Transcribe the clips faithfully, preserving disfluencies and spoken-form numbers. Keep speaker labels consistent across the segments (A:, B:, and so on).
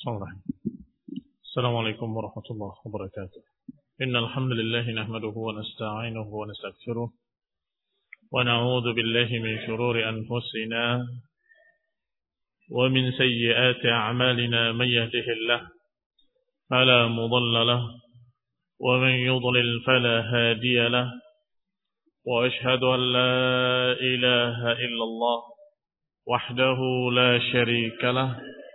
A: الله. السلام عليكم ورحمة الله وبركاته. إن الحمد لله نحمده ونستعينه ونستغفره ونعوذ بالله من شرور أنفسنا ومن سيئات أعمالنا. من يهده الله فلا مضل له ومن يضلل فلا هادي له وأشهد أن لا إله إلا الله وحده لا شريك له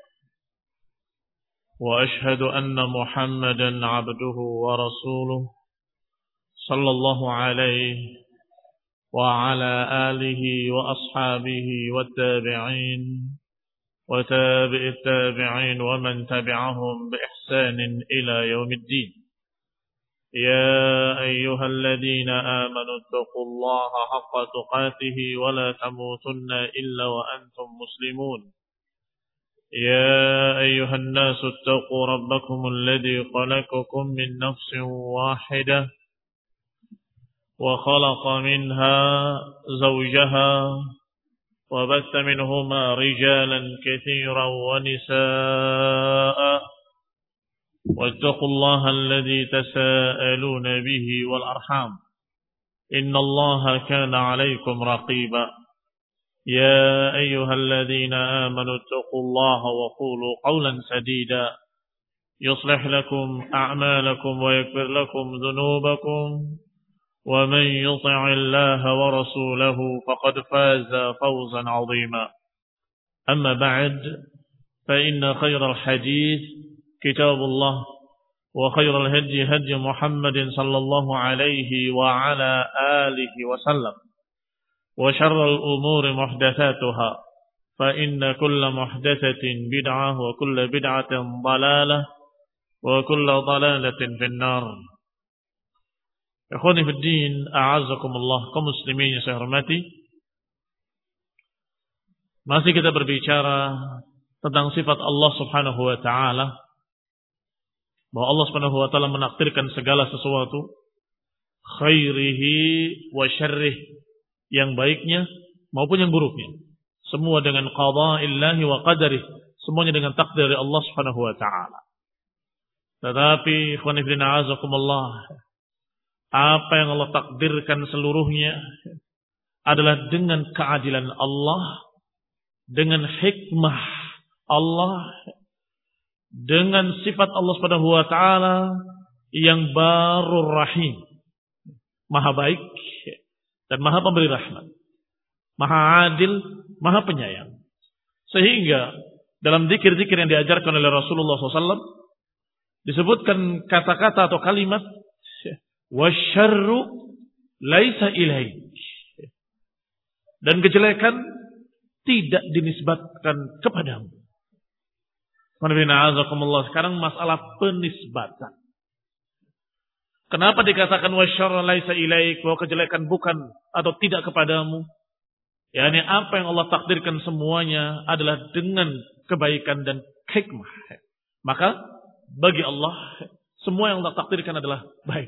A: وأشهد أن محمدا عبده ورسوله صلى الله عليه وعلى آله وأصحابه والتابعين وتابع التابعين ومن تبعهم بإحسان إلى يوم الدين. يا أيها الذين آمنوا اتقوا الله حق تقاته ولا تموتن إلا وأنتم مسلمون. يا أيها الناس اتقوا ربكم الذي خلقكم من نفس واحدة وخلق منها زوجها وبث منهما رجالا كثيرا ونساء واتقوا الله الذي تساءلون به والأرحام إن الله كان عليكم رقيبا. يا أيها الذين آمنوا اتقوا الله وقولوا قولا سديدا يصلح لكم أعمالكم ويغفر لكم ذنوبكم ومن يطع الله ورسوله فقد فاز فوزا عظيما. أما بعد فإن خير الحديث كتاب الله وخير الهدي هدي محمد صلى الله عليه وعلى آله وسلم وشر الأمور محدثاتها فإن كل محدثة بدعة وكل بدعة ضلالة وكل ضلالة في النار. Ikhwani fi din, a'azzakumullah, kaum muslimin yang saya hormati. Masih kita berbicara tentang sifat Allah Subhanahu wa taala, bahwa Allah Subhanahu wa taala menakdirkan segala sesuatu, khairihi wa syarrihi, yang baiknya maupun yang buruknya, semua dengan qada'illahi wa qadarih, semuanya dengan takdir dari Allah Subhanahu wa taala. Tetapi ikhwani fillah a'azakumullah, apa yang Allah takdirkan seluruhnya adalah dengan keadilan Allah, dengan hikmah Allah, dengan sifat Allah Subhanahu wa taala yang barur rahim, maha baik dan maha pemberi rahmat, maha adil, maha penyayang. Sehingga dalam zikir-zikir yang diajarkan oleh Rasulullah shallallahu alaihi wasallam disebutkan kata-kata atau kalimat wasyarru laisa ilaik, dan kejelekan tidak dinisbatkan kepadamu. Sekarang masalah penisbatan. Kenapa dikatakan wasyarru laisa ilaik, bahwa kejelekan bukan atau tidak kepadamu? Yani apa yang Allah takdirkan semuanya adalah dengan kebaikan dan hikmah. Maka bagi Allah semua yang Allah takdirkan adalah baik.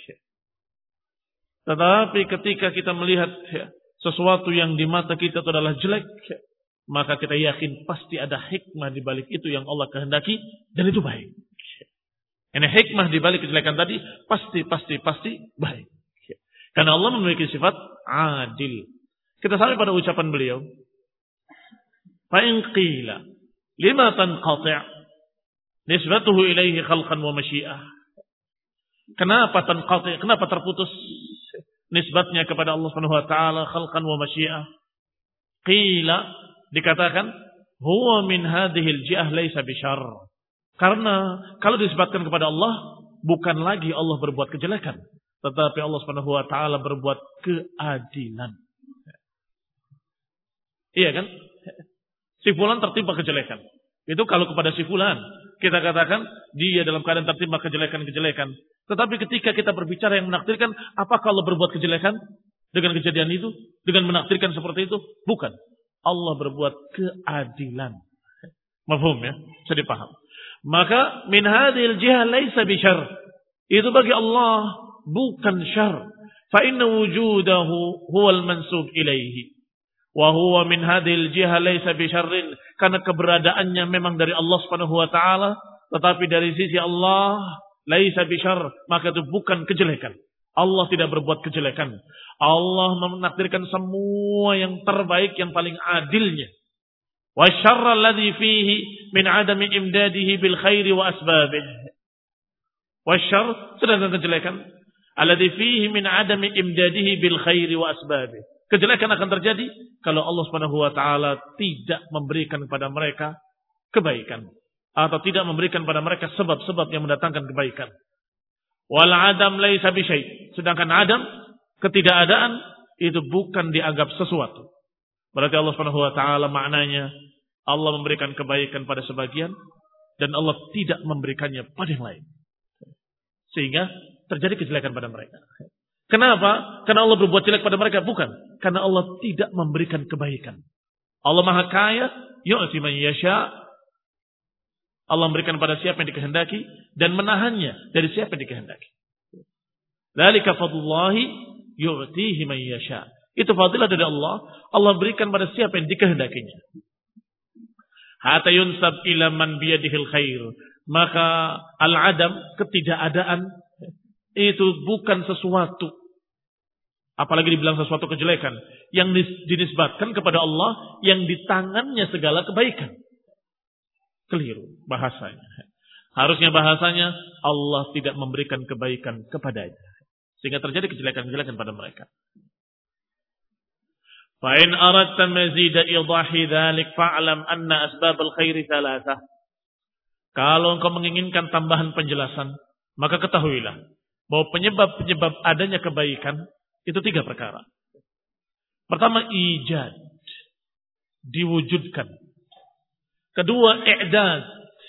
A: Tetapi ketika kita melihat sesuatu yang di mata kita itu adalah jelek, maka kita yakin pasti ada hikmah di balik itu yang Allah kehendaki, dan itu baik. Ini hikmah di balik kejelekan tadi pasti pasti pasti baik. Karena Allah memiliki sifat adil. Kita sampai pada ucapan beliau, fa in qila lima tanqati' nisbatuhu ilaihi khalqan wa masyiah. Kenapa tanqati'? Kenapa terputus nisbatnya kepada Allah Subhanahu wa taala khalqan wa masyiah? Qila, dikatakan huwa min hadhihi al-ji'ah laisa bisyarr. Karena kalau disebutkan kepada Allah, bukan lagi Allah berbuat kejelekan, tetapi Allah Subhanahu wa taala berbuat keadilan. Iya kan? Si fulan tertimpa kejelekan. Itu kalau kepada si fulan kita katakan dia dalam keadaan tertimpa kejelekan-kejelekan. Tetapi ketika kita berbicara yang menakdirkan, apakah Allah berbuat kejelekan dengan kejadian itu, dengan menakdirkan seperti itu? Bukan. Allah berbuat keadilan. Mafhum ya? Bisa dipaham. Maka min hadhil jihah laisa bisyarr. Itu bagi Allah bukan syarr. Fa inna wujudahu huwal mansub ilaihi. Wa huwa min hadhil jiha laisa bi syarrin, karena keberadaannya memang dari Allah Subhanahu wa taala, tetapi dari sisi Allah laisa bi syarr, maka itu bukan kejelekan. Allah tidak berbuat kejelekan. Allah menakdirkan semua yang terbaik, yang paling adilnya. Wa syarra alladhi fihi min adami imdadihi bil khairi wa asbabihi. Wa syarr, sedangkan kejelekan alladhi fihi min adami imdadihi bil khairi wa asbabihi. Kejelekan akan terjadi kalau Allah Subhanahu wa taala tidak memberikan kepada mereka kebaikan atau tidak memberikan kepada mereka sebab-sebab yang mendatangkan kebaikan. Wal adam laisa bi syai'. Sedangkan adam, ketidakadaan, itu bukan dianggap sesuatu. Berarti Allah Subhanahu wa taala maknanya Allah memberikan kebaikan pada sebagian dan Allah tidak memberikannya pada yang lain. Sehingga terjadi kejelekan pada mereka. Kenapa? Karena Allah berbuat jelek pada mereka? Bukan. Karena Allah tidak memberikan kebaikan. Allah Maha Kaya, yu'ti man yasha. Allah memberikan pada siapa yang dikehendaki dan menahannya dari siapa yang dikehendaki. Dzalika fadlullahi yu'tihi man yasha. Itu fadilah dari Allah. Allah berikan pada siapa yang dikehendakinya. Hatta yunsab ila man biyadihil khair. Maka al-adam, ketidakadaan, itu bukan sesuatu, apalagi dibilang sesuatu kejelekan, yang dinisbatkan kepada Allah yang di tangannya segala kebaikan. Keliru bahasanya. Harusnya bahasanya Allah tidak memberikan kebaikan kepadanya, sehingga terjadi kejelekan-kejelekan pada mereka. Fa in aradta mazida idahi dzalik fa'lam anna asbabal khairi thalathah. Kalau engkau menginginkan tambahan penjelasan, maka ketahuilah bahwa penyebab-penyebab adanya kebaikan itu tiga perkara. Pertama, ijad, diwujudkan. Kedua, i'dad,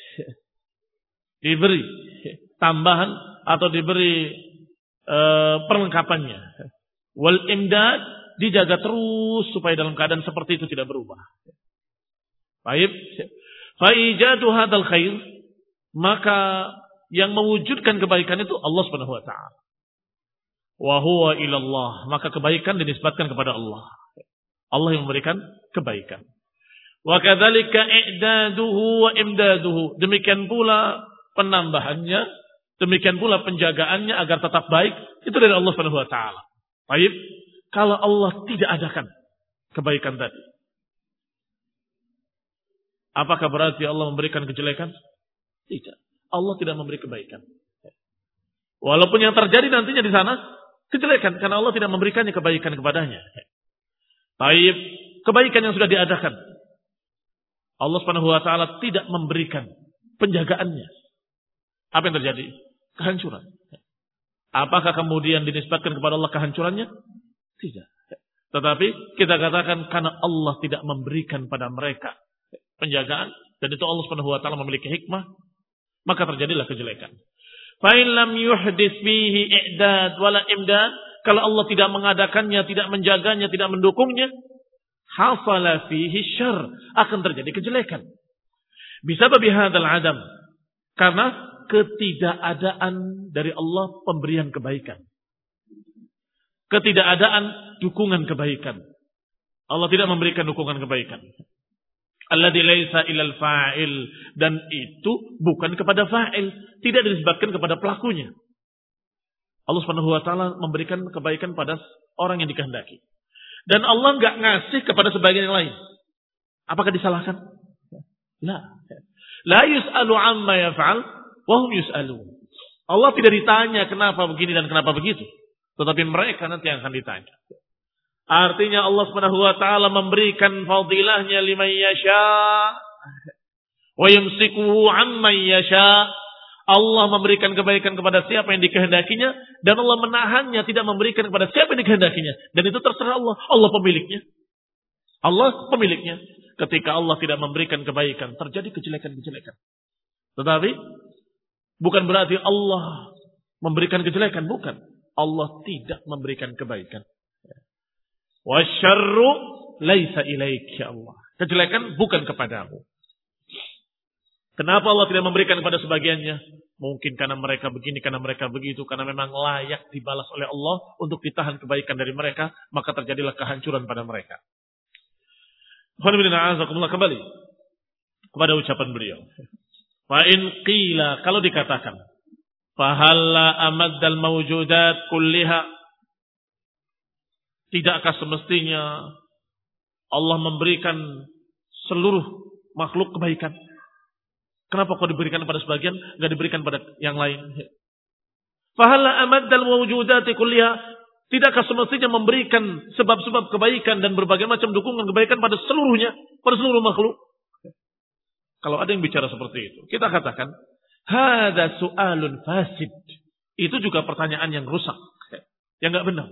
A: diberi tambahan atau diberi e, perlengkapannya. Wal imdad, dijaga terus supaya dalam keadaan seperti itu tidak berubah. Baik, fa ijadu hadzal khair, maka yang mewujudkan kebaikan itu Allah Subhanahu wa taala. Wa huwa ilallah, maka kebaikan dinisbatkan kepada Allah. Allah yang memberikan kebaikan. Wa kadzalika i'daduhu wa imdaduhu. Demikian pula penambahannya, demikian pula penjagaannya agar tetap baik, itu dari Allah Subhanahu wa taala. Baik, kalau Allah tidak adakan kebaikan tadi, apakah berarti Allah memberikan kejelekan? Tidak. Allah tidak memberi kebaikan. Walaupun yang terjadi nantinya di sana kejelekan, karena Allah tidak memberikannya kebaikan kepadanya. Taib, kebaikan yang sudah diadakan, Allah Subhanahu wa taala tidak memberikan penjagaannya. Apa yang terjadi? Kehancuran. Apakah kemudian dinisbatkan kepada Allah kehancurannya? Tidak. Tetapi kita katakan karena Allah tidak memberikan pada mereka penjagaan, dan itu Allah Subhanahu wa taala memiliki hikmah, maka terjadilah kejelekan. Fa in lam yuhdits fihi i'dad wala imdad, kalau Allah tidak mengadakannya, tidak menjaganya, tidak mendukungnya, hasala fihi syarr, akan terjadi kejelekan. Bisa babi hadzal adam, karena ketidakadaan dari Allah pemberian kebaikan. Ketidakadaan dukungan kebaikan. Allah tidak memberikan dukungan kebaikan. Alladzi laisa ilal fa'il, dan itu bukan kepada fa'il, tidak disebabkan kepada pelakunya. Allah Subhanahu wa taala memberikan kebaikan pada orang yang dikehendaki. Dan Allah enggak ngasih kepada sebagian yang lain. Apakah disalahkan? La. La yus'alu amma yaf'al wa hum yus'alun. Allah tidak ditanya kenapa begini dan kenapa begitu, tetapi mereka nanti yang akan ditanya. Artinya Allah Subhanahu wa taala memberikan fadilahnya liman yasha wa yumsikuhu amman yasha. Allah memberikan kebaikan kepada siapa yang dikehendakinya, dan Allah menahannya, tidak memberikan kepada siapa yang dikehendakinya. Dan itu terserah Allah. Allah pemiliknya. Allah pemiliknya. Ketika Allah tidak memberikan kebaikan, terjadi kejelekan-kejelekan. Tetapi bukan berarti Allah memberikan kejelekan, bukan. Allah tidak memberikan kebaikan. Wasyarru laisa ilaik ya Allah. Kejelekan bukan kepadamu. Kenapa Allah tidak memberikan kepada sebagiannya? Mungkin karena mereka begini, karena mereka begitu, karena memang layak dibalas oleh Allah untuk ditahan kebaikan dari mereka, maka terjadilah kehancuran pada mereka. Kembali kepada ucapan beliau. Fa in qila, kalau dikatakan, fa halla amaddal mawjudat kulliha, tidakkah semestinya Allah memberikan seluruh makhluk kebaikan? Kenapa kok diberikan pada sebagian, enggak diberikan pada yang lain? Fa halla amaddal mawjudat kulliha, tidakkah semestinya memberikan sebab-sebab kebaikan dan berbagai macam dukungan kebaikan pada seluruhnya, pada seluruh makhluk? Kalau ada yang bicara seperti itu, kita katakan, hadza su'alun fasid. Itu juga pertanyaan yang rusak, yang enggak benar.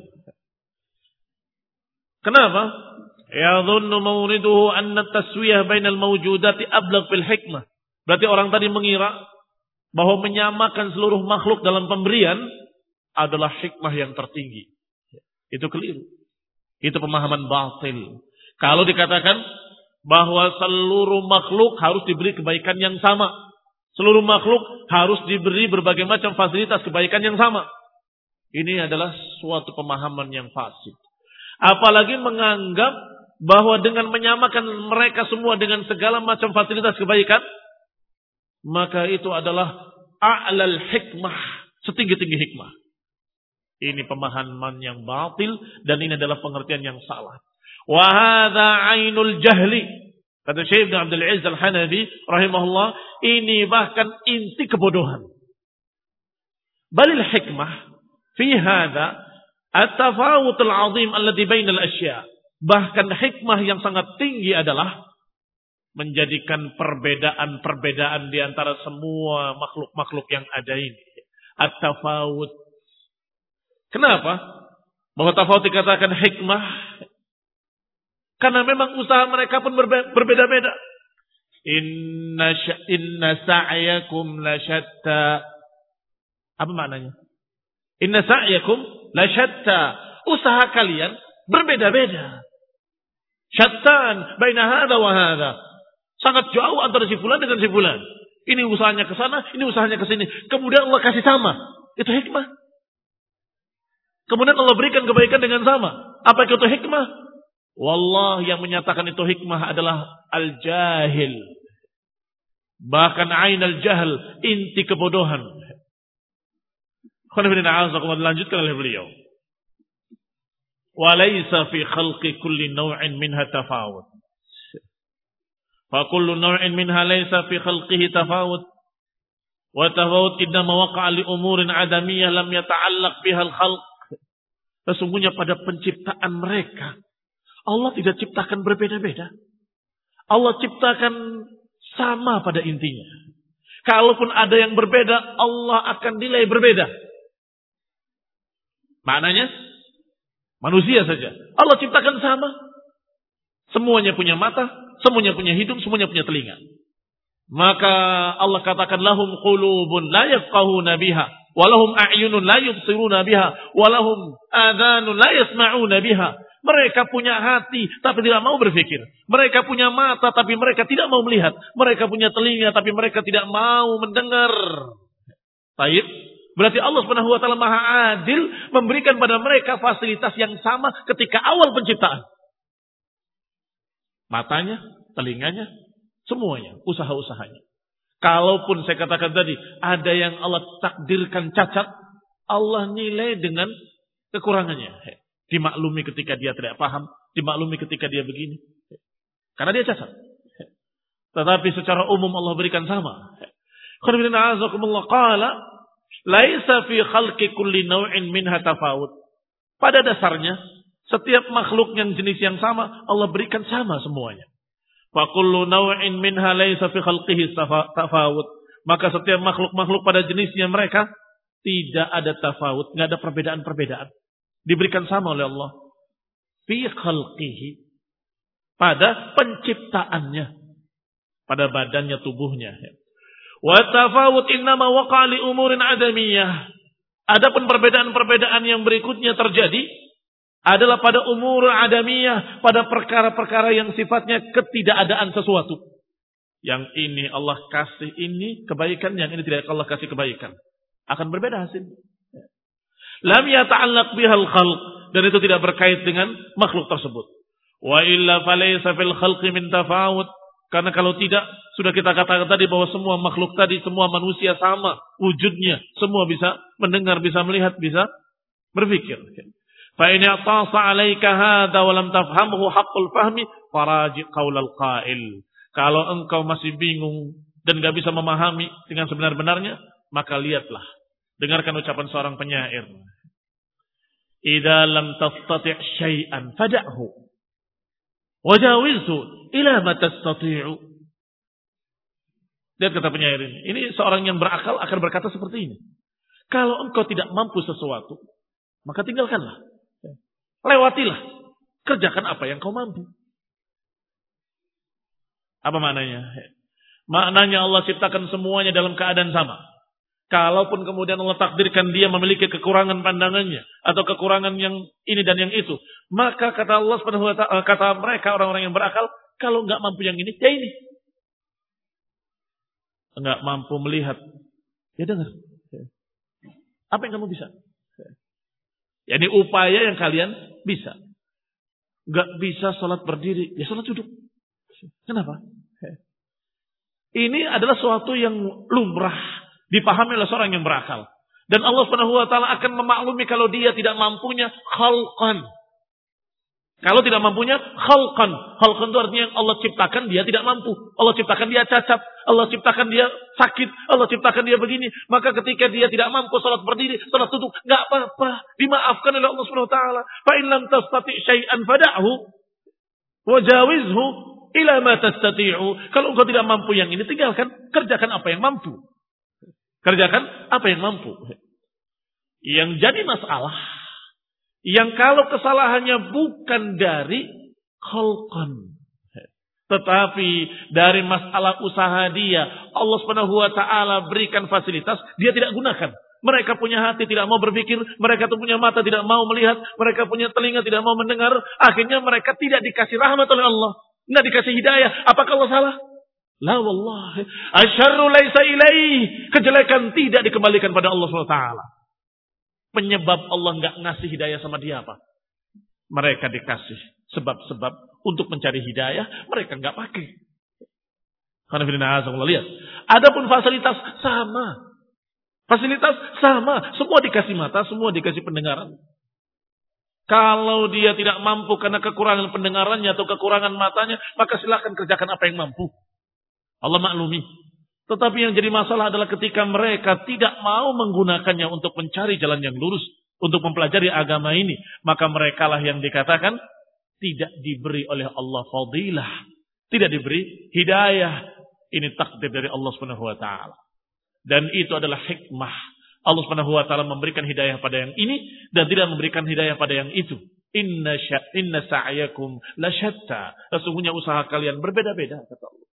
A: Kenapa? Yadhunnu mawriduhu anna taswiyah bainal mawjudati ablagh fil hikmah. Berarti orang tadi mengira bahwa menyamakan seluruh makhluk dalam pemberian adalah hikmah yang tertinggi. Itu keliru. Itu pemahaman batil. Kalau dikatakan bahwa seluruh makhluk harus diberi kebaikan yang sama, seluruh makhluk harus diberi berbagai macam fasilitas kebaikan yang sama, ini adalah suatu pemahaman yang fasid. Apalagi menganggap bahwa dengan menyamakan mereka semua dengan segala macam fasilitas kebaikan, maka itu adalah a'lal hikmah, setinggi-tinggi hikmah. Ini pemahaman yang batil dan ini adalah pengertian yang salah. Wa hadza ainul jahli. Kata Syekh Ibnu Abdul Aziz Al-Hanafi rahimahullah, ini bahkan inti kebodohan. Balil hikmah fi hadza at-tafawut al-'azim alladhi bainal asya'. Bahkan hikmah yang sangat tinggi adalah menjadikan perbedaan-perbedaan di antara semua makhluk-makhluk yang ada ini. At-tafawut. Kenapa? Bahwa tafawut dikatakan hikmah? Karena memang usaha mereka pun berbeda-beda. Inna, inna sa'yakum la syatta. Apa maknanya? Inna sa'yakum la syatta. Usaha kalian berbeda-beda. Syattan baina hadza wa hadza. Sangat jauh antara si fulan dengan si fulan. Ini usahanya ke sana, ini usahanya ke sini. Kemudian Allah kasih sama. Itu hikmah. Kemudian Allah berikan kebaikan dengan sama. Apa itu hikmah? Wallah, yang menyatakan itu hikmah adalah al-jahil. Bahkan ain al-jahl, inti kebodohan. Lanjutkan oleh beliau. Walaysa fi khalqi kulli naw'in minha tafawut. Fa kullu naw'in minha laysa fi khalqihi tafawut. Wa tafawut innama waqa'a li umurin adamiyyah lam yata'allaq biha al-khalq. Sesungguhnya pada penciptaan mereka Allah tidak ciptakan berbeda-beda. Allah ciptakan sama pada intinya. Kalaupun ada yang berbeda, Allah akan nilai berbeda. Maknanya, manusia saja. Allah ciptakan sama. Semuanya punya mata, semuanya punya hidung, semuanya punya telinga. Maka Allah katakan, lahum qulubun la yafqahuna biha, walahum a'yunun la yubsiruna biha, walahum adhanun la yasma'una biha. Mereka punya hati tapi tidak mau berpikir. Mereka punya mata tapi mereka tidak mau melihat. Mereka punya telinga tapi mereka tidak mau mendengar. Baik. Berarti Allah Subhanahu wa taala Maha Adil memberikan pada mereka fasilitas yang sama ketika awal penciptaan. Matanya, telinganya, semuanya, usaha-usahanya. Kalaupun saya katakan tadi ada yang Allah takdirkan cacat, Allah nilai dengan kekurangannya. Dimaklumi ketika dia tidak paham, dimaklumi ketika dia begini. Karena dia cacat. Tetapi secara umum Allah berikan sama. Qala laisa fi khalqi kulli naw'in minha tafawut. Pada dasarnya setiap makhluk yang jenis yang sama Allah berikan sama semuanya. Fa kullu naw'in minha laisa fi khalqihi tafawut. Maka setiap makhluk-makhluk pada jenisnya mereka tidak ada tafawut, enggak ada perbedaan-perbedaan. Diberikan sama oleh Allah. Fi khalqihi. Pada penciptaannya. Pada badannya, tubuhnya. Wa tafawut innama waqa'a li umurin adamiyah. Adapun perbedaan-perbedaan yang berikutnya terjadi adalah pada umur adamiyah. Pada perkara-perkara yang sifatnya ketidakadaan sesuatu. Yang ini Allah kasih ini kebaikan, yang ini tidak Allah kasih kebaikan. Akan berbeda hasilnya. Lam yata'allaq bihal khalq, dan itu tidak berkait dengan makhluk tersebut. Wa illa falaysa fil khalqi min tafawut. Karena kalau tidak, sudah kita katakan tadi bahwa semua makhluk tadi, semua manusia sama wujudnya. Semua bisa mendengar, bisa melihat, bisa berpikir. Fa in i'tasa 'alaika hadza wa lam tafhamhu haqqul fahmi faraji qaulal qail. Kalau engkau masih bingung dan enggak bisa memahami dengan sebenar-benarnya, maka lihatlah, dengarkan ucapan seorang penyair. Idza lam tastati' syai'an fad'hu wajawizhu ila ma tastati'u. Lihat kata penyair ini. Ini seorang yang berakal akan berkata seperti ini. Kalau engkau tidak mampu sesuatu, maka tinggalkanlah. Lewatilah. Kerjakan apa yang kau mampu. Apa maknanya? Maknanya Allah ciptakan semuanya dalam keadaan sama. Kalaupun kemudian Allah takdirkan dia memiliki kekurangan pandangannya atau kekurangan yang ini dan yang itu, maka kata Allah Subhanahu wa taala, kata mereka orang-orang yang berakal, kalau enggak mampu yang ini, ya ini. Enggak mampu melihat, ya dengar. Apa yang kamu bisa? Ya ini upaya yang kalian bisa. Enggak bisa sholat berdiri, ya sholat duduk. Kenapa? Ini adalah suatu yang lumrah dipahami oleh seorang yang berakal. Dan Allah Subhanahu wa taala akan memaklumi kalau dia tidak mampunya khalqan. Kalau tidak mampunya khalqan. Khalqan itu artinya Allah ciptakan dia tidak mampu. Allah ciptakan dia cacat. Allah ciptakan dia sakit. Allah ciptakan dia begini. Maka ketika dia tidak mampu salat berdiri, salat duduk, enggak apa-apa. Dimaafkan oleh Allah Subhanahu wa taala. Fa in lam tastati' syai'an fad'hu wajawizhu ila ma tastati'u. Kalau engkau tidak mampu yang ini, tinggalkan, kerjakan apa yang mampu. Kerjakan apa yang mampu. Yang jadi masalah, yang kalau kesalahannya bukan dari khalqan, tetapi dari masalah usaha dia, Allah Subhanahu wa taala berikan fasilitas, dia tidak gunakan. Mereka punya hati tidak mau berpikir, mereka tuh punya mata tidak mau melihat, mereka punya telinga tidak mau mendengar, akhirnya mereka tidak dikasih rahmat oleh Allah, tidak dikasih hidayah. Apakah Allah salah? La wallahi, asyarru laisa ilaih. Kejelekan tidak dikembalikan pada Allah subhanahu wa taala. Penyebab Allah enggak ngasih hidayah sama dia apa? Mereka dikasih sebab-sebab untuk mencari hidayah, mereka enggak pakai. Karena firman Allah, lihat. Adapun fasilitas sama. Fasilitas sama, semua dikasih mata, semua dikasih pendengaran. Kalau dia tidak mampu karena kekurangan pendengarannya atau kekurangan matanya, maka silakan kerjakan apa yang mampu. Allah maklumi. Tetapi yang jadi masalah adalah ketika mereka tidak mau menggunakannya untuk mencari jalan yang lurus, untuk mempelajari agama ini, maka merekalah yang dikatakan tidak diberi oleh Allah fadilah, tidak diberi hidayah. Ini takdir dari Allah Subhanahu wa taala. Dan itu adalah hikmah. Allah Subhanahu wa taala memberikan hidayah pada yang ini dan tidak memberikan hidayah pada yang itu. Inna sya, inna sa'yakum lasyatta. Sesungguhnya usaha kalian berbeda-beda, kata Allah.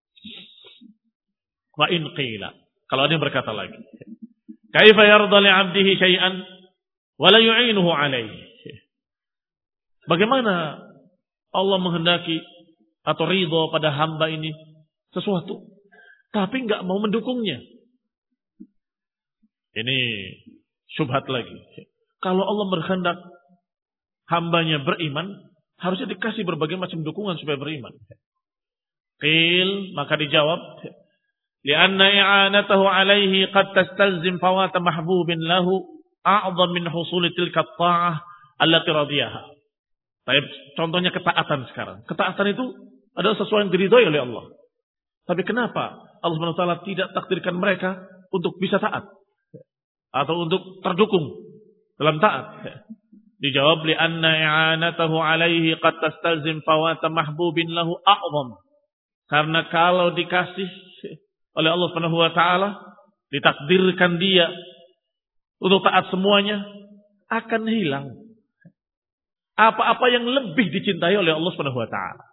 A: Wa in qila, kalau ada yang berkata lagi, kaifa yarda li 'abdihi syai'an wa la yu'inuhu 'alaihi. Bagaimana Allah menghendaki atau ridha pada hamba ini sesuatu tapi enggak mau mendukungnya? Ini syubhat lagi. Kalau Allah berkehendak hambanya beriman, harusnya dikasih berbagai macam dukungan supaya beriman. Qil, maka dijawab, lianna i'anatahu alaihi qad tastalzim fawata mahbubin lahu a'zam min husuli tilka ta'ah allati radiyaha. Baik, contohnya ketaatan sekarang. Ketaatan itu adalah sesuatu yang diridhoi oleh Allah. Tapi kenapa Allah Subhanahu wa taala tidak takdirkan mereka untuk bisa taat atau untuk terdukung dalam taat? Dijawab, lianna i'anatahu alaihi qad tastalzim fawata mahbubin lahu a'zam. Karena kalau dikasih oleh Allah Subhanahu wa taala, ditakdirkan dia untuk taat semuanya, akan hilang apa-apa yang lebih dicintai oleh Allah Subhanahu wa taala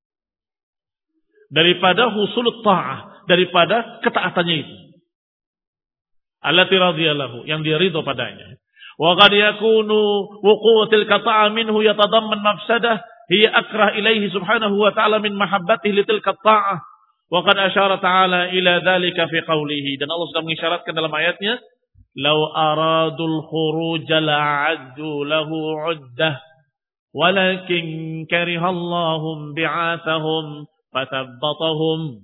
A: daripada husulut ta'ah, daripada ketaatannya itu. Allati radhiyallahu, yang dia ridho padanya. Wa qad yakunu wuqu'atil qata'a minhu yatadamman mafsadah hiya akrah ilaihi subhanahu wa ta'ala min mahabbatihi litilka ta'ah. Wa qad asyara ta'ala ila dzalika fi qawlihi, dan Allah sudah mengisyaratkan dalam ayatnya, law aradul khuruj la'addu lahu 'uddah walakin karihallahum bi'athahum fathabbatahum.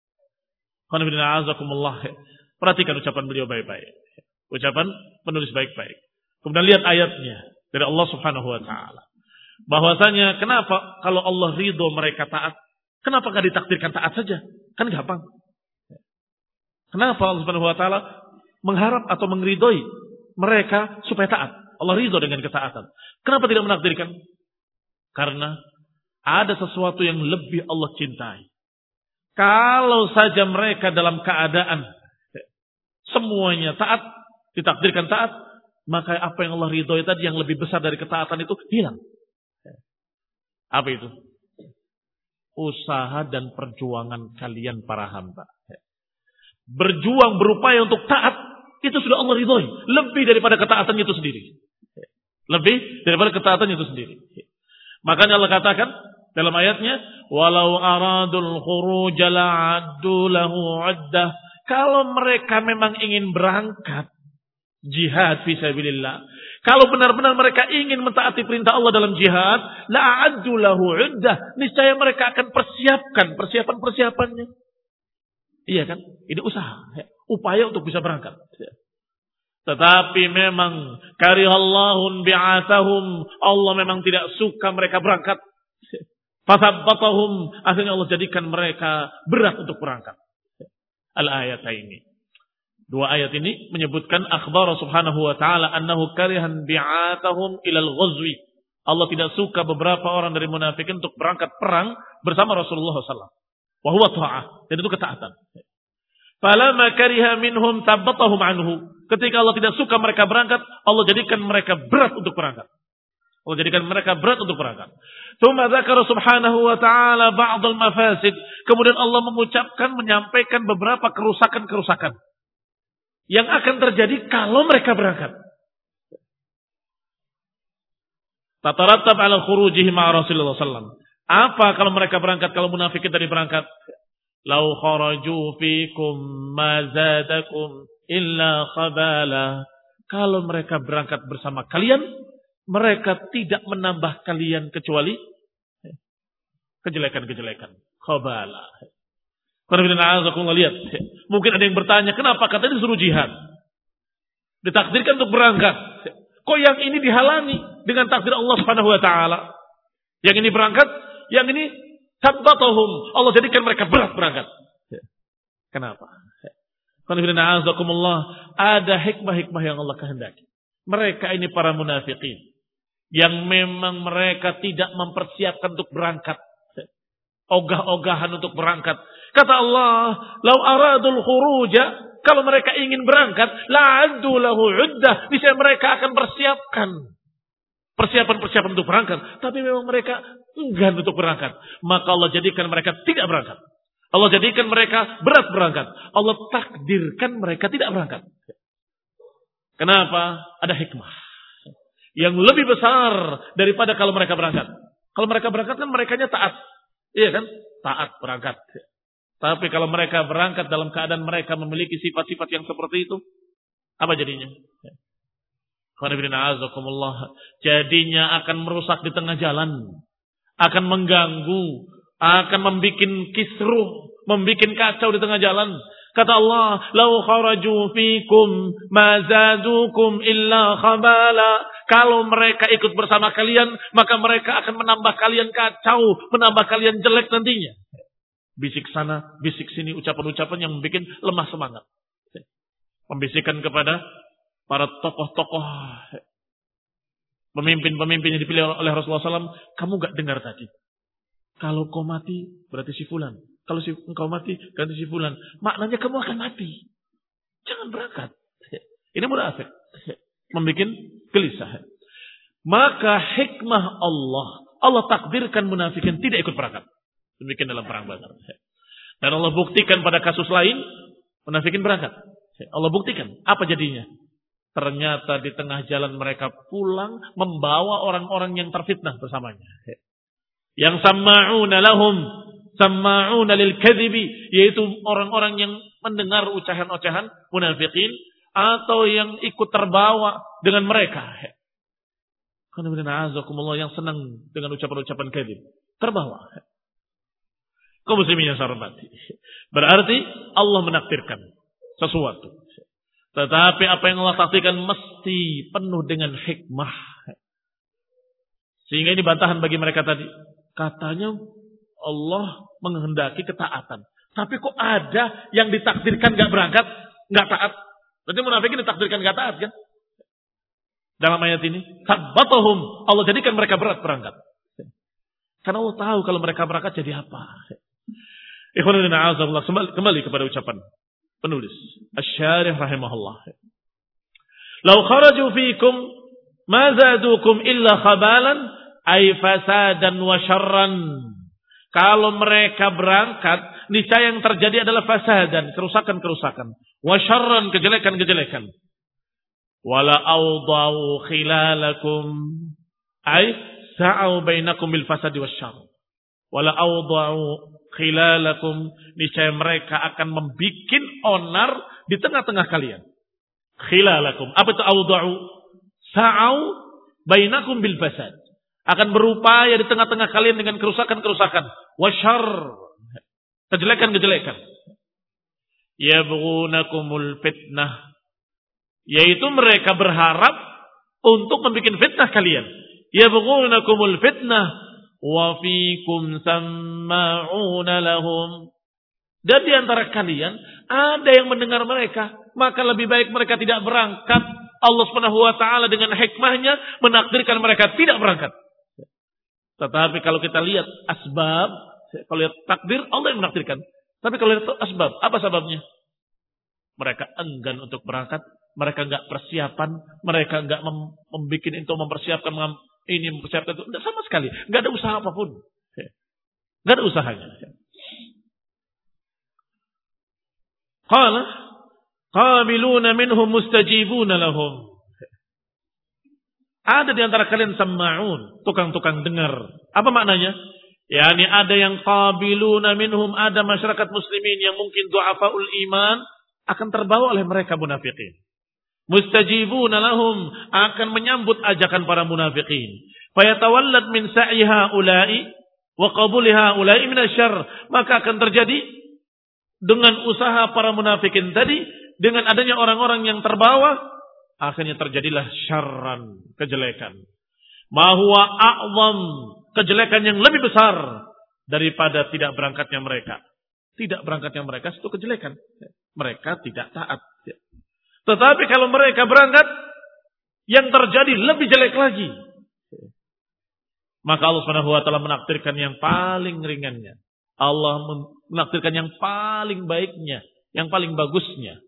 A: Perhatikan ucapan beliau baik-baik. Ucapan penulis baik-baik. Kemudian lihat ayatnya dari Allah Subhanahu wa taala. Bahwasanya kenapa kalau Allah ridho mereka taat, kenapa enggak ditakdirkan taat saja? Kan gampang. Kenapa Allah Subhanahu wa taala mengharap atau mengridhoi mereka supaya taat? Allah ridho dengan ketaatan. Kenapa tidak menakdirkan? Karena ada sesuatu yang lebih Allah cintai. Kalau saja mereka dalam keadaan semuanya taat, ditakdirkan taat, maka apa yang Allah ridhoi tadi yang lebih besar dari ketaatan itu hilang. Apa itu? Usaha dan perjuangan kalian para hamba. Berjuang berupaya untuk taat, itu sudah Allah ridhoi. Lebih daripada ketaatan itu sendiri. Lebih daripada ketaatan itu sendiri. Makanya Allah katakan dalam ayatnya, walau aradul khuruj la'addu lahu 'addah. Kalau mereka memang ingin berangkat jihad fi sabilillah, kalau benar-benar mereka ingin mentaati perintah Allah dalam jihad, la'addu lahu 'addah, niscaya mereka akan persiapkan persiapan-persiapannya. Iya kan? Ini usaha, upaya untuk bisa berangkat. Tetapi memang karihallahum bi'athahum, Allah memang tidak suka mereka berangkat. Fathabbatahum, akhirnya Allah jadikan mereka berat untuk berangkat. Al-ayat ini. Dua ayat ini menyebutkan akhbar subhanahu wa ta'ala annahu karihan bi'athahum ilal ghazwi. Allah tidak suka beberapa orang dari munafikin untuk berangkat perang bersama Rasulullah sallallahu alaihi wasallam. Wa huwa ta'ah, dan itu ketaatan. Falamma kariha minhum tabbatahum anhu. Ketika Allah tidak suka mereka berangkat, Allah jadikan mereka berat untuk berangkat. Allah jadikan mereka berat untuk berangkat. Tsumma dzakara subhanahu wa ta'ala ba'd al-mafasid. Kemudian Allah mengucapkan, menyampaikan beberapa kerusakan-kerusakan yang akan terjadi kalau mereka berangkat. Tatarattab ala khurujihi ma'a Rasulullah sallallahu alaihi wasallam. Apa kalau mereka berangkat, kalau munafikin tadi berangkat? Lau kharaju fikum ma zadakum illa khabala. Kalau mereka berangkat bersama kalian, mereka tidak menambah kalian kecuali kejelekan-kejelekan. Khabala. Lihat. Mungkin ada yang bertanya, kenapa katanya disuruh jihad? Ditakdirkan untuk berangkat. Kok yang ini dihalangi dengan takdir Allah Subhanahu wa taala? Yang ini berangkat, yang ini tabbatahum. Allah jadikan mereka berat berangkat. Kenapa? Ada hikmah-hikmah yang Allah kehendaki. Mereka ini para munafikin yang memang mereka tidak mempersiapkan untuk berangkat. Ogah-ogahan untuk berangkat. Kata Allah, "Lau aradul khuruja", kalau mereka ingin berangkat, la'addu lahu 'uddah, bisa mereka akan persiapkan persiapan-persiapan untuk berangkat, tapi memang mereka enggan untuk berangkat. Maka Allah jadikan mereka tidak berangkat. Allah jadikan mereka berat berangkat. Allah takdirkan mereka tidak berangkat. Kenapa? Ada hikmah yang lebih besar daripada kalau mereka berangkat. Kalau mereka berangkat kan merekanya taat. Iya kan? Taat berangkat. Tapi kalau mereka berangkat dalam keadaan mereka memiliki sifat-sifat yang seperti itu, apa jadinya? Jadinya akan merusak di tengah jalan, akan mengganggu, akan membuat kisruh, membuat kacau di tengah jalan. Kata Allah, "Lau kharaju fikum ma zadukum illa khabala." Kalau mereka ikut bersama kalian, maka mereka akan menambah kalian kacau, menambah kalian jelek nantinya. Bisik sana, bisik sini, ucapan-ucapan yang membuat lemah semangat. Membisikkan kepada para tokoh-tokoh, pemimpin-pemimpin yang dipilih oleh Rasulullah shallallahu alaihi wasallam, kamu gak dengar tadi? Kalau kau mati, berarti si fulan. Kalau si, engkau mati, ganti si fulan. Maknanya kamu akan mati. Jangan berangkat. Ini munafik. Membikin gelisah. Maka hikmah Allah, Allah takdirkan munafikin tidak ikut berangkat. Demikian dalam perang Badar. Dan Allah buktikan pada kasus lain, munafikin berangkat. Allah buktikan. Apa jadinya? Ternyata di tengah jalan mereka pulang membawa orang-orang yang terfitnah bersamanya. Yang sama'una lahum, sama'una lil kadhibi, yaitu orang-orang yang mendengar ucahan-ucahan munafikin atau yang ikut terbawa dengan mereka. yang senang dengan ucapan-ucapan kadzib. Terbawa. Kaum muslimin yang saya hormati. Berarti Allah menakdirkan sesuatu. Tetapi apa yang Allah takdirkan mesti penuh dengan hikmah. Sehingga ini bantahan bagi mereka tadi. Katanya Allah menghendaki ketaatan. Tapi kok ada yang ditakdirkan gak berangkat, gak taat. Berarti munafikin ditakdirkan gak taat kan? Dalam ayat ini. Sabbatahum. Allah jadikan mereka berat berangkat. Karena Allah tahu kalau mereka berangkat jadi apa. Ikhwanuddin a'azakumullah. Kembali kepada ucapan penulis Asy-Syarih rahimahullah. Lau kharaju fikum ma zadukum illa khabalan ay fasadan wa syarran. Kalau mereka berangkat, niscaya yang terjadi adalah fasadan, kerusakan-kerusakan, wa syarran, kejelekan-kejelekan. Wala awdau khilalakum ay sa'au bainakum bil fasadi wasyarr. Wala awdau khilalakum, niscaya mereka akan membikin onar di tengah-tengah kalian. Khilalakum, apa itu awda'u? Sa'au bainakum bil fasad. Akan berupaya di tengah-tengah kalian dengan kerusakan-kerusakan. Wasyarr, kejelekan-kejelekan. Yabghunakumul fitnah, yaitu mereka berharap untuk membuat fitnah kalian. Yabghunakumul fitnah wa fikum samma'una lahum. Dan di antara kalian ada yang mendengar mereka, maka lebih baik mereka tidak berangkat. Allah Subhanahu wa taala dengan hikmahnya menakdirkan mereka tidak berangkat. Tetapi kalau kita lihat asbab, kalau lihat takdir Allah yang menakdirkan. Tapi kalau lihat asbab, apa sebabnya? Mereka enggan untuk berangkat, mereka enggak persiapan, mereka enggak mem- membuat itu mempersiapkan ini mempersiapkan itu, enggak sama sekali, enggak ada usaha apapun. Enggak ada usahanya. Qala qabiluna minhum mustajibuna lahum. Ada di antara kalian samma'un, tukang-tukang dengar. Apa maknanya? Yani ada yang qabiluna minhum, ada masyarakat muslimin yang mungkin du'afaul iman akan terbawa oleh mereka munafikin. Mustajibuna lahum, akan menyambut ajakan para munafikin. Fayatawallad min sa'iha ulai wa qabuliha ulai minasyarr. Maka akan terjadi dengan usaha para munafikin tadi, dengan adanya orang-orang yang terbawa, akhirnya terjadilah syarran, kejelekan. Ma huwa a'zam, kejelekan yang lebih besar daripada tidak berangkatnya mereka. Tidak berangkatnya mereka itu kejelekan. Mereka tidak taat. Tetapi kalau mereka berangkat, yang terjadi lebih jelek lagi. Maka Allah Subhanahu wa taala menakdirkan yang paling ringannya. Allah menakdirkan yang paling baiknya, yang paling bagusnya.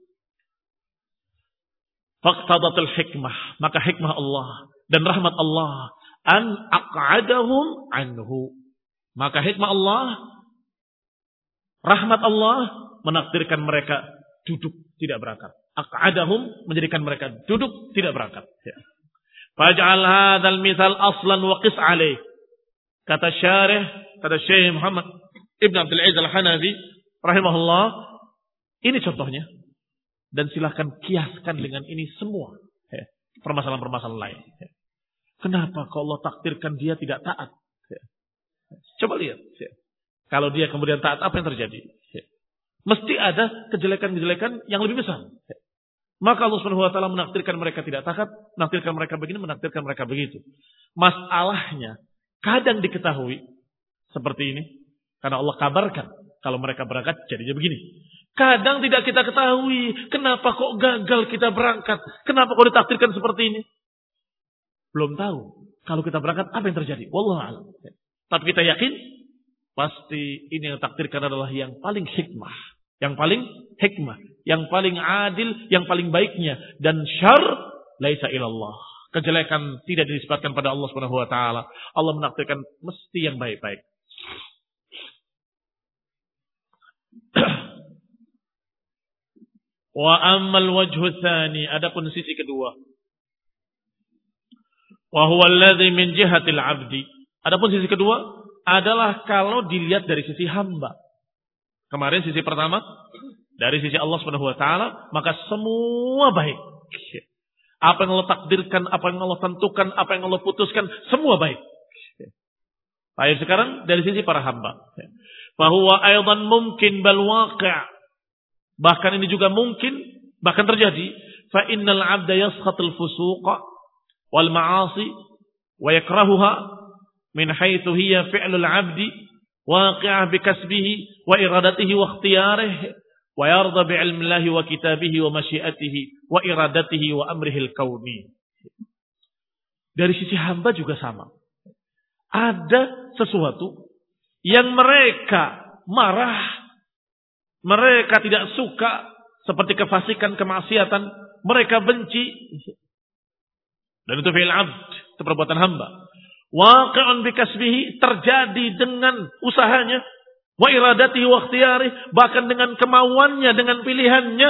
A: Faqtadatul hikmah, maka hikmah Allah dan rahmat Allah an aq'adahum anhu. Maka hikmah Allah, rahmat Allah menakdirkan mereka duduk tidak berangkat. Aq'adahum, menjadikan mereka duduk tidak berangkat. Ya. Faj'al hadzal mithal aslan wa qis alaih. Kata syarih, kata Syekh Muhammad Ibn Abdul Aziz Al-Hanafi rahimahullah, ini contohnya. Dan silahkan kiaskan dengan ini semua ya, permasalahan-permasalahan lain. Ya. Kenapa kalau Allah takdirkan dia tidak taat? Ya. Coba lihat. Ya. Kalau dia kemudian taat, apa yang terjadi? Ya. Mesti ada kejelekan-kejelekan yang lebih besar. Ya. Maka Allah Subhanahu wa taala menakdirkan mereka tidak taat, menakdirkan mereka begini, menakdirkan mereka begitu. Masalahnya kadang diketahui seperti ini karena Allah kabarkan kalau mereka berangkat jadinya begini. Kadang tidak kita ketahui kenapa kok gagal kita berangkat, kenapa kok ditakdirkan seperti ini. Belum tahu. Kalau kita berangkat apa yang terjadi? Wallahu a'lam. Tapi kita yakin pasti ini yang takdirkan adalah yang paling hikmah. Yang paling hikmah. Yang paling adil. Yang paling baiknya. Dan syarr laisa ilallah. Kejelekan tidak dinisbatkan pada Allah Subhanahu wa taala. Allah menakdirkan mesti yang baik-baik. Wa ammal wajhu tsani, adapun sisi kedua. Wa huwa alladhi min jihatil 'abdi. Adapun sisi kedua adalah kalau dilihat dari sisi hamba. Kemarin sisi pertama dari sisi Allah Subhanahu wa taala, maka semua baik. Apa yang Allah takdirkan, apa yang Allah tentukan, apa yang Allah putuskan, semua baik. Baik, sekarang dari sisi para hamba. Fahuwa aydan mungkin bal waqi'. Bahkan ini juga mungkin, bahkan terjadi. Fa innal 'abda yaskhatul fusuqa wal ma'asi wa yakrahuha min haitsu hiya fi'lul 'abdi waqi'ah bi kasbihi wa iradatihi wa ikhtiyarihi wa yarda bi 'ilmillahi wa kitabihi wa masyiatihi wa iradatihi wa amrihil kauni. Dari sisi hamba juga sama. Ada sesuatu yang mereka marah, mereka tidak suka, seperti kefasikan, kemaksiatan, mereka benci. Dan itu fi'il 'abd, itu perbuatan hamba. Waqi'un bi kasbihi, terjadi dengan usahanya. Wa iradatihi wa ikhtiyari, bahkan dengan kemauannya, dengan pilihannya.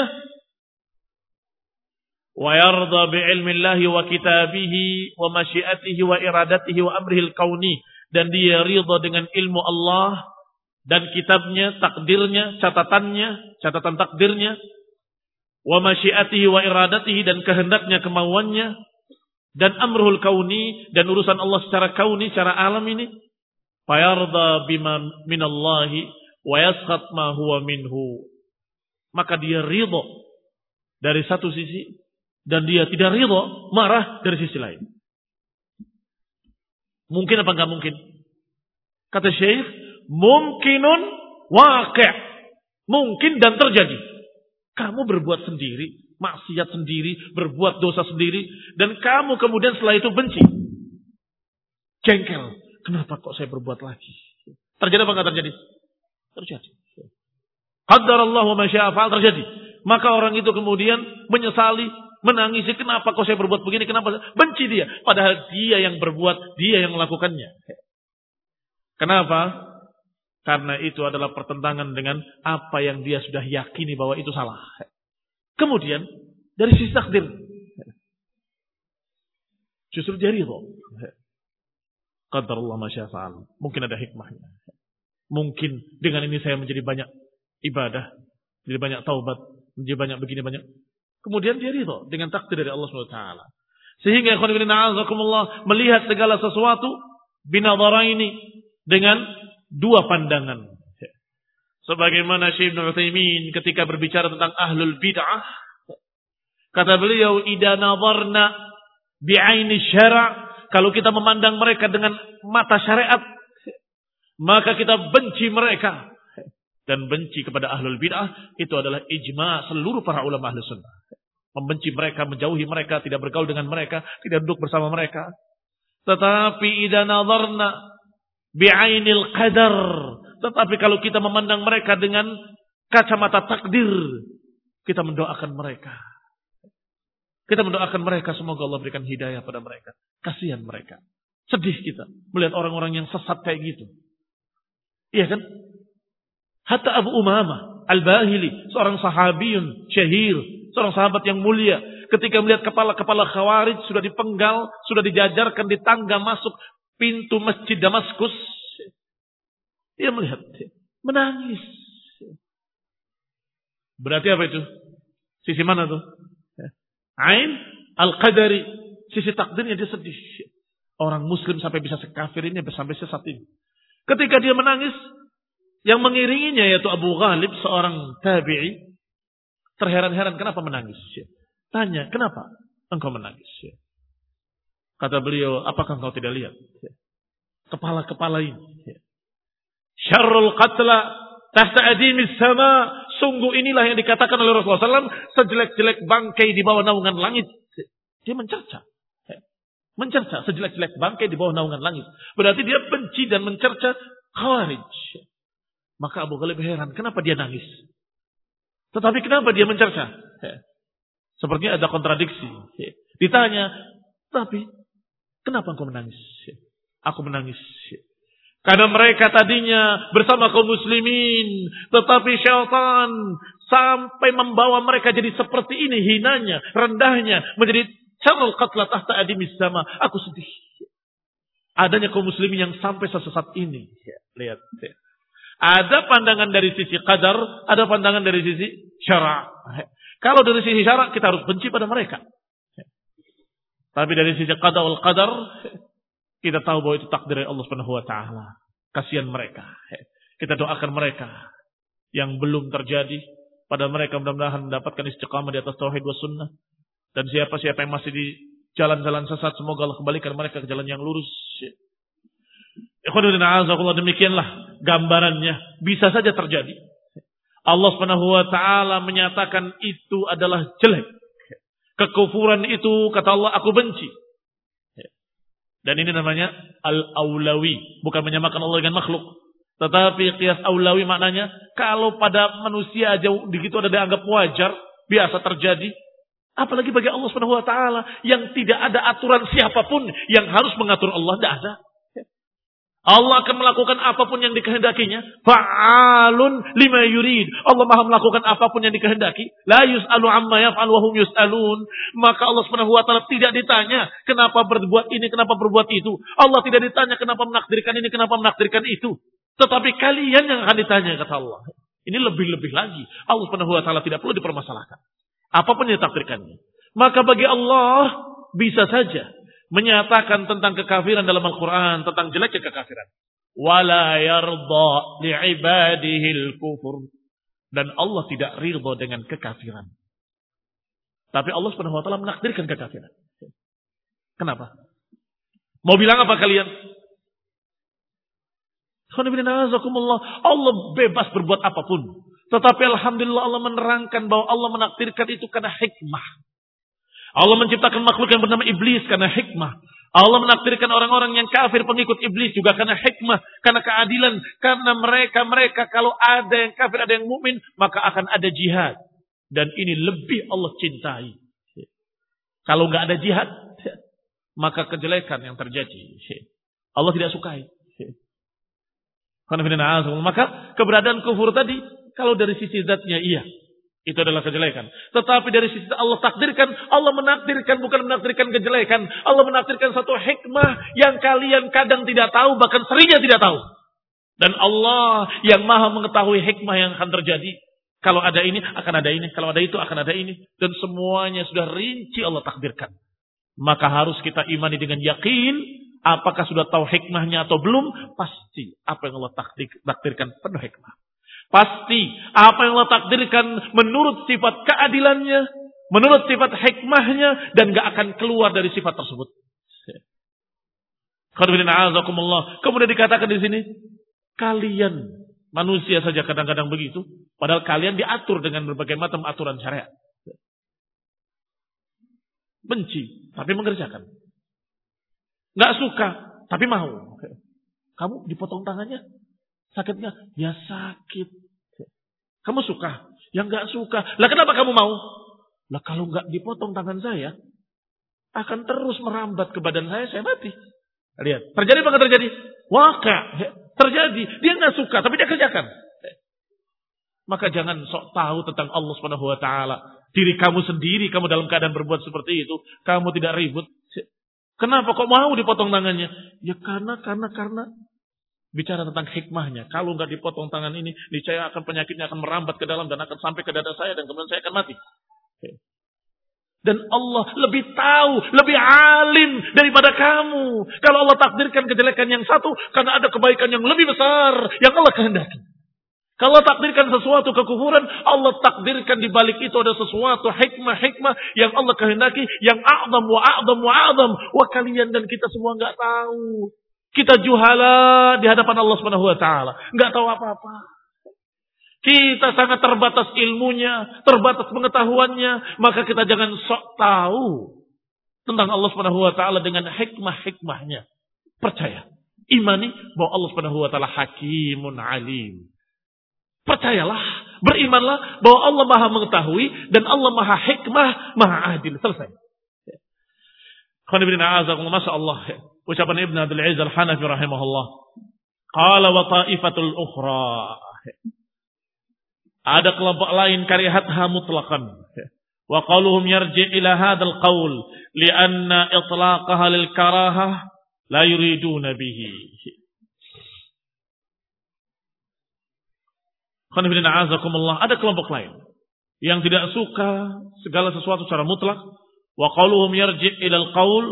A: Wa yarda bi ilmillahi wa kitabihi wa masyiatihi wa iradatihi wa amrihil kauni, dan dia ridha dengan ilmu Allah dan kitabnya, takdirnya, catatannya, catatan takdirnya, wa masyiatihi wa iradatihi, dan kehendaknya, kemauannya, dan amrul kauni, dan urusan Allah secara kauni, secara alam ini. Fayarda bima minallahi wa yaskhat ma huwa minhu. Maka dia ridha dari satu sisi dan dia tidak ridha, marah dari sisi lain. Mungkin apa enggak mungkin? Kata Syekh, mungkinun waqi'. Mungkin dan terjadi. Kamu berbuat sendiri, maksiat sendiri, berbuat dosa sendiri, dan kamu kemudian setelah itu benci. Jengkel. Kenapa kok saya berbuat lagi? Terjadi apa enggak terjadi? Terjadi. Qaddarallahu wa ma syaa fa'al, terjadi. Maka orang itu kemudian menyesali, menangisi, kenapa kok saya berbuat begini? Kenapa? Benci dia. Padahal dia yang berbuat, dia yang melakukannya. Kenapa? Karena itu adalah pertentangan dengan apa yang dia sudah yakini bahwa itu salah. Kemudian dari sisi takdir, justru dia ridha. Qadarullah ma syaa fa'al. Mungkin ada hikmahnya. Mungkin dengan ini saya menjadi banyak ibadah, menjadi banyak taubat, menjadi banyak begini banyak. Kemudian dia ridha dengan takdir dari Allah subhanahu wa taala. Sehingga ikhwan fillah a'azakumullah melihat segala sesuatu binadharaini, dengan dua pandangan. Sebagaimana Syekh Ibnu Utsaimin ketika berbicara tentang ahlul bid'ah, kata beliau, idza nadharna bi'aini syara', kalau kita memandang mereka dengan mata syariat, maka kita benci mereka. Dan benci kepada ahlul bid'ah itu adalah ijma' seluruh para ulama ahlus sunnah. Membenci mereka, menjauhi mereka, tidak bergaul dengan mereka, tidak duduk bersama mereka. Tetapi idza nadharna bi'ainil qadar, tetapi kalau kita memandang mereka dengan kacamata takdir, kita mendoakan mereka. Kita mendoakan mereka, semoga Allah berikan hidayah pada mereka. Kasihan mereka. Sedih kita melihat orang-orang yang sesat kayak gitu. Iya kan? Hatta Abu Umamah Al-Bahili, seorang sahabiyun syahir, seorang sahabat yang mulia, ketika melihat kepala-kepala khawarij sudah dipenggal, sudah dijajarkan di tangga masuk pintu Masjid Damaskus, dia melihat, menangis. Berarti apa itu? Sisi mana tuh? Ain al-qadari, sisi takdirnya dia sedih. Orang muslim sampai bisa sekafir ini, sampai sesat ini. Ketika dia menangis, yang mengiringinya yaitu Abu Ghalib, seorang tabi'i, terheran-heran kenapa menangis. Tanya, kenapa engkau menangis? Kata beliau, apakah engkau tidak lihat kepala-kepala ini? Syarrul qatla tahta adimis sama. Sungguh inilah yang dikatakan oleh Rasulullah shallallahu alaihi wasallam, sejelek-jelek bangkai di bawah naungan langit. Dia mencerca. Mencerca sejelek-jelek bangkai di bawah naungan langit. Berarti dia benci dan mencerca Khawarij. Maka Abu Ghalib heran, kenapa dia nangis? Tetapi kenapa dia mencerca? Sepertinya ada kontradiksi. Ditanya, tapi kenapa engkau menangis? Aku menangis karena mereka tadinya bersama kaum muslimin, tetapi syaitan sampai membawa mereka jadi seperti ini, hinanya, rendahnya, menjadi syarrul qatla tahta adimis sama. Aku sedih. Adanya kaum muslimin yang sampai sesat ini. Lihat. Ada pandangan dari sisi qadar, ada pandangan dari sisi syara'. Kalau dari sisi syara' kita harus benci pada mereka. Tapi dari sisi qada wal qadar, kita tahu bahwa itu takdir dari Allah Subhanahu wa taala. Kasihan mereka. Kita doakan mereka yang belum terjadi pada mereka, mudah-mudahan mendapatkan istiqamah di atas tauhid was sunnah. Dan siapa-siapa yang masih di jalan-jalan sesat, semoga Allah kembalikan mereka ke jalan yang lurus. Ikhwanuddin a'azakumullah, demikianlah gambarannya. Bisa saja terjadi. Allah Subhanahu wa taala menyatakan itu adalah jelek. Kekufuran itu, kata Allah, aku benci. Dan ini namanya al-aulawi, bukan menyamakan Allah dengan makhluk. Tetapi qiyas aulawi maknanya, kalau pada manusia aja begitu ada dianggap wajar, biasa terjadi. Apalagi bagi Allah Subhanahu wa taala yang tidak ada aturan siapapun yang harus mengatur Allah, tidak ada. Allah akan melakukan apapun yang dikehendakinya. Fa'alun lima yurid. Allah Maha melakukan apapun yang dikehendaki. La yus'alu amma yaf'al wa hum yus'alun. Maka Allah Subhanahu wa taala tidak ditanya kenapa berbuat ini, kenapa berbuat itu. Allah tidak ditanya kenapa menakdirkan ini, kenapa menakdirkan itu. Tetapi kalian yang akan ditanya, kata Allah. Ini lebih-lebih lagi. Allah Subhanahu wa taala tidak perlu dipermasalahkan. Apapun yang ditakdirkannya. Maka bagi Allah bisa saja menyatakan tentang kekafiran dalam Al-Quran, tentang jeleknya kekafiran. Wala yarda li'ibadihil kufur. Dan Allah tidak ridha dengan kekafiran. Tapi Allah Subhanahu wa taala menakdirkan kekafiran. Kenapa? Mau bilang apa kalian? Allah bebas berbuat apapun. Tetapi alhamdulillah Allah menerangkan bahwa Allah menakdirkan itu karena hikmah. Allah menciptakan makhluk yang bernama iblis karena hikmah. Allah menakdirkan orang-orang yang kafir pengikut iblis juga karena hikmah, karena keadilan, karena mereka-mereka kalau ada yang kafir, ada yang mukmin, maka akan ada jihad. Dan ini lebih Allah cintai. Kalau nggak ada jihad, maka kejelekan yang terjadi Allah tidak sukai. Maka keberadaan kufur tadi, kalau dari sisi zatnya iya, itu adalah kejelekan. Tetapi dari sisi Allah takdirkan, Allah menakdirkan bukan menakdirkan kejelekan. Allah menakdirkan satu hikmah yang kalian kadang tidak tahu, bahkan seringnya tidak tahu. Dan Allah yang maha mengetahui hikmah yang akan terjadi. Kalau ada ini, akan ada ini. Kalau ada itu, akan ada ini. Dan semuanya sudah rinci Allah takdirkan. Maka harus kita imani dengan yakin. Apakah sudah tahu hikmahnya atau belum? Pasti apa yang Allah takdir, takdirkan penuh hikmah. Pasti apa yang Allah takdirkan menurut sifat keadilannya, menurut sifat hikmahnya, dan gak akan keluar dari sifat tersebut. Kemudian dikatakan di sini, kalian manusia saja kadang-kadang begitu, padahal kalian diatur dengan berbagai macam aturan syariat. Benci, tapi mengerjakan. Gak suka, tapi mau. Kamu dipotong tangannya, sakitnya? Ya sakit. Kamu suka? Ya nggak suka. Lah kenapa kamu mau? Lah kalau nggak dipotong tangan saya, akan terus merambat ke badan saya, saya mati. Lihat, terjadi apa nggak terjadi? Waka, terjadi. Dia nggak suka, tapi dia kerjakan. Maka jangan sok tahu tentang Allah Subhanahu Wa Taala. Diri kamu sendiri, kamu dalam keadaan berbuat seperti itu, kamu tidak ribut. Kenapa kok mau dipotong tangannya? Ya karena, karena, karena. Bicara tentang hikmahnya. Kalau nggak dipotong tangan ini, niscaya akan penyakitnya akan merambat ke dalam dan akan sampai ke dada saya dan kemudian saya akan mati. Dan Allah lebih tahu, lebih alim daripada kamu. Kalau Allah takdirkan kejelekan yang satu, karena ada kebaikan yang lebih besar yang Allah kehendaki. Kalau Allah takdirkan sesuatu kekufuran, Allah takdirkan di balik itu ada sesuatu hikmah-hikmah yang Allah kehendaki, yang a'zam wa a'zam wa a'zam. Wah, kalian dan kita semua nggak tahu. Kita juhala di hadapan Allah Subhanahu wa taala, enggak tahu apa-apa. Kita sangat terbatas ilmunya, terbatas pengetahuannya, maka kita jangan sok tahu tentang Allah Subhanahu wa taala dengan hikmah-hikmahnya. Percaya, imani bahwa Allah Subhanahu wa taala Hakimun Alim. Percayalah, berimanlah bahwa Allah Maha mengetahui dan Allah Maha hikmah, Maha adil. Selesai. Masya Allah. Ucapan Ibn Abdul Aziz Al-Hanafi rahimahullah. Qala wa ta'ifatul ukhra. Ada kelompok lain karihatha mutlaqan. Wa qaluhum yarji' ila hadzal qaul li'anna itlaqaha lil karahah la yuriduna bihi. Ada kelompok lain yang tidak suka segala sesuatu secara mutlak. Wa qawluhum yarji' ila al-qawl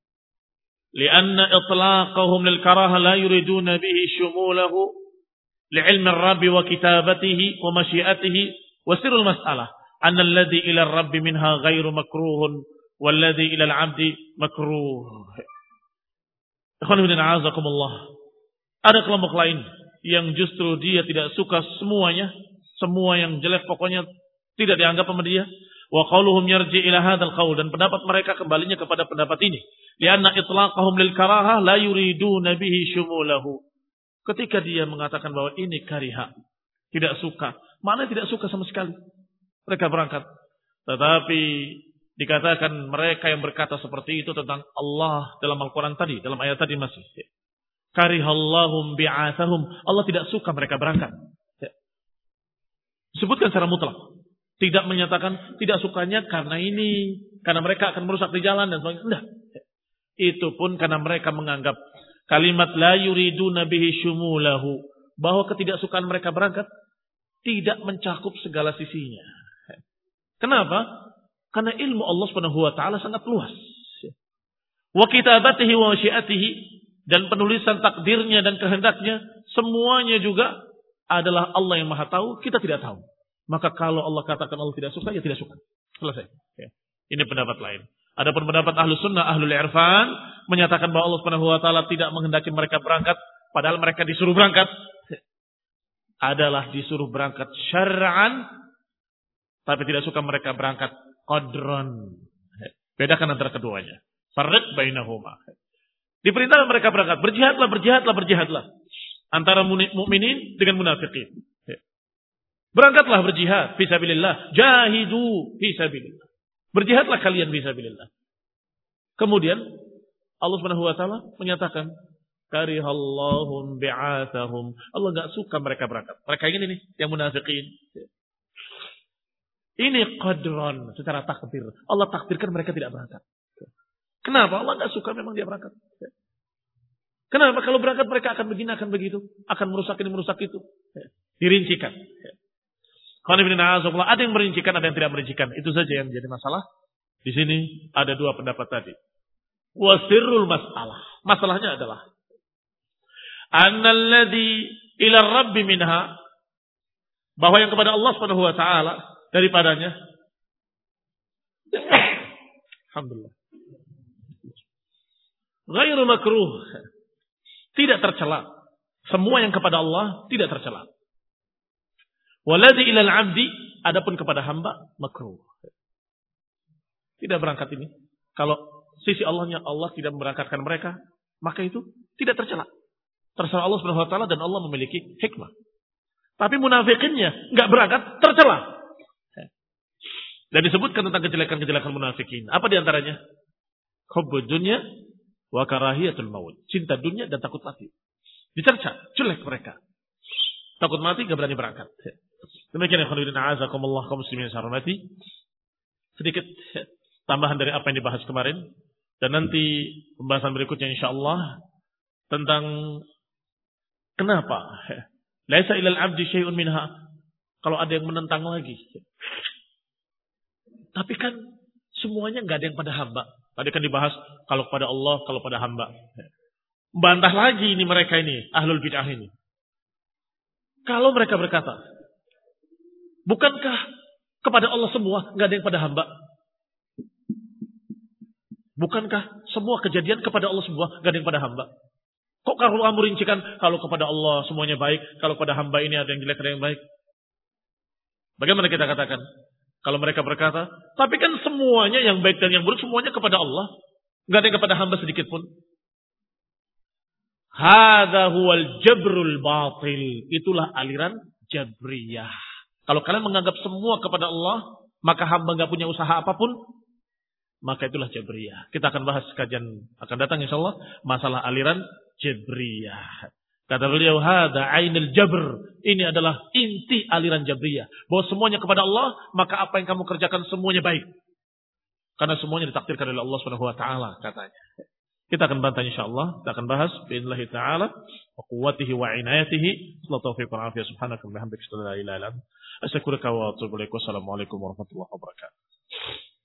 A: li'anna itlaqahum lil karaha la yuriduna bihi syumulahu li'ilmi ar-rabb wa kitabatihi wa masyiatihi wa sirrul mas'alah anna alladhi ila ar-rabb minha ghairu makruhun walladhi ila al-'abdi makruh. Ikhwan fillah a'azakumullah. Ada kelompok lain yang justru dia tidak suka semuanya, semua yang jelek pokoknya tidak dianggap sama dia. Wa qauluhum yarji ila hadzal qaul, dan pendapat mereka kembalinya kepada pendapat ini. Lianna itlaqahum lil karahah la yuriduna bihi syumulahu. Ketika dia mengatakan bahwa ini kariha, tidak suka, mana tidak suka sama sekali. Mereka berangkat. Tetapi dikatakan mereka yang berkata seperti itu tentang Allah dalam Al-Quran tadi, dalam ayat tadi masih. Karihallahum bi'athahum. Allah tidak suka mereka berangkat. Disebutkan secara mutlak. Tidak menyatakan tidak sukanya karena ini, karena mereka akan merusak di jalan dan sebagainya. Tidak. Itu pun karena mereka menganggap kalimat la yuriduna bihi syumulahu, bahwa ketidaksukaan mereka berangkat tidak mencakup segala sisinya. Kenapa? Karena ilmu Allah Subhanahu wa taala sangat luas. Wa kitabatihi wa syiatihi, dan penulisan takdirnya dan kehendaknya semuanya juga adalah Allah yang Maha tahu, kita tidak tahu. Maka kalau Allah katakan Allah tidak suka, ya tidak suka. Selesai. Ya. Ini pendapat lain. Adapun pendapat ahlu sunnah, ahlul irfan, menyatakan bahwa Allah Subhanahu wa taala tidak menghendaki mereka berangkat, padahal mereka disuruh berangkat. Adalah disuruh berangkat syar'an, tapi tidak suka mereka berangkat qadran. Bedakan antara keduanya. Farriq bainahuma. Diperintahkan mereka berangkat, berjihadlah, berjihadlah, berjihadlah. Antara mukminin dengan munafikin. Berangkatlah berjihad fisabilillah, jahidu fisabilillah. Berjihadlah kalian fisabilillah. Kemudian Allah Subhanahu wa taala menyatakan karihallahum bi'athahum. Allah enggak suka mereka berangkat. Mereka ini nih yang munafikin. Ini qadran, secara takdir. Allah takdirkan mereka tidak berangkat. Kenapa? Allah enggak suka memang dia berangkat. Kenapa? Kalau berangkat mereka akan begini, akan begitu, akan merusak ini, merusak itu. Dirincikan. Ada yang merincikan, ada yang tidak merincikan. Itu saja yang menjadi masalah. Di sini ada dua pendapat tadi. Wasirul masalah. Masalahnya adalah annalladzi ila rabbi minha, bahwa yang kepada Allah Subhanahu wa taala daripadanya. Alhamdulillah. Ghairu makruh. Tidak tercela. Semua yang kepada Allah tidak tercela. Waladzi ilal abdi, adapun kepada hamba makruh. Tidak berangkat ini. Kalau sisi Allahnya Allah tidak memberangkatkan mereka, maka itu tidak tercela. Terserah Allah Subhanahu wa taala dan Allah memiliki hikmah. Tapi munafikinnya enggak berangkat, tercela. Dan disebutkan tentang kejelekan-kejelekan munafikin. Apa di antaranya? Hubbud dunya wa karahiyatul maut. Cinta dunia dan takut mati. Dicerca, jelek mereka. Takut mati, enggak berani berangkat. Demikian ya khairin a'azakumullah kaum muslimin sarmati. Sedikit tambahan dari apa yang dibahas kemarin, dan nanti pembahasan berikutnya insyaallah tentang kenapa laisa ilal abdi syai'un minha, kalau ada yang menentang lagi. Tapi kan semuanya enggak ada yang pada hamba. Tadi kan dibahas kalau pada Allah, kalau pada hamba. Bantah lagi ini mereka ini, ahlul bid'ah ini. Kalau mereka berkata, bukankah kepada Allah semua, nggak ada yang pada hamba? Bukankah semua kejadian kepada Allah semua, nggak ada yang pada hamba? Kok kalau kamu rincikan, kalau kepada Allah semuanya baik, kalau pada hamba ini ada yang jelek, ada yang baik? Bagaimana kita katakan? Kalau mereka berkata, tapi kan semuanya yang baik dan yang buruk semuanya kepada Allah, nggak ada yang kepada hamba sedikit pun. Hadza huwal jabrul batil. Itulah aliran Jabriyah. Kalau kalian menganggap semua kepada Allah, maka hamba enggak punya usaha apapun, maka itulah Jabriyah. Kita akan bahas kajian akan datang insyaallah masalah aliran Jabriyah. Kata beliau, hadza ainul jabr. Ini adalah inti aliran Jabriyah. Bahwa semuanya kepada Allah, maka apa yang kamu kerjakan semuanya baik. Karena semuanya ditakdirkan oleh Allah Subhanahu wa taala, katanya. Kita akan bantah insyaallah, kita akan bahas billahi taala wa quwwatihi wa inayatihi. Sallallahu taufiq wal afiyah subhanaka wa bihamdika la ilaha illa anta astaghfiruka wa atubu ilaik. Wassalamu alaikum warahmatullahi wabarakatuh.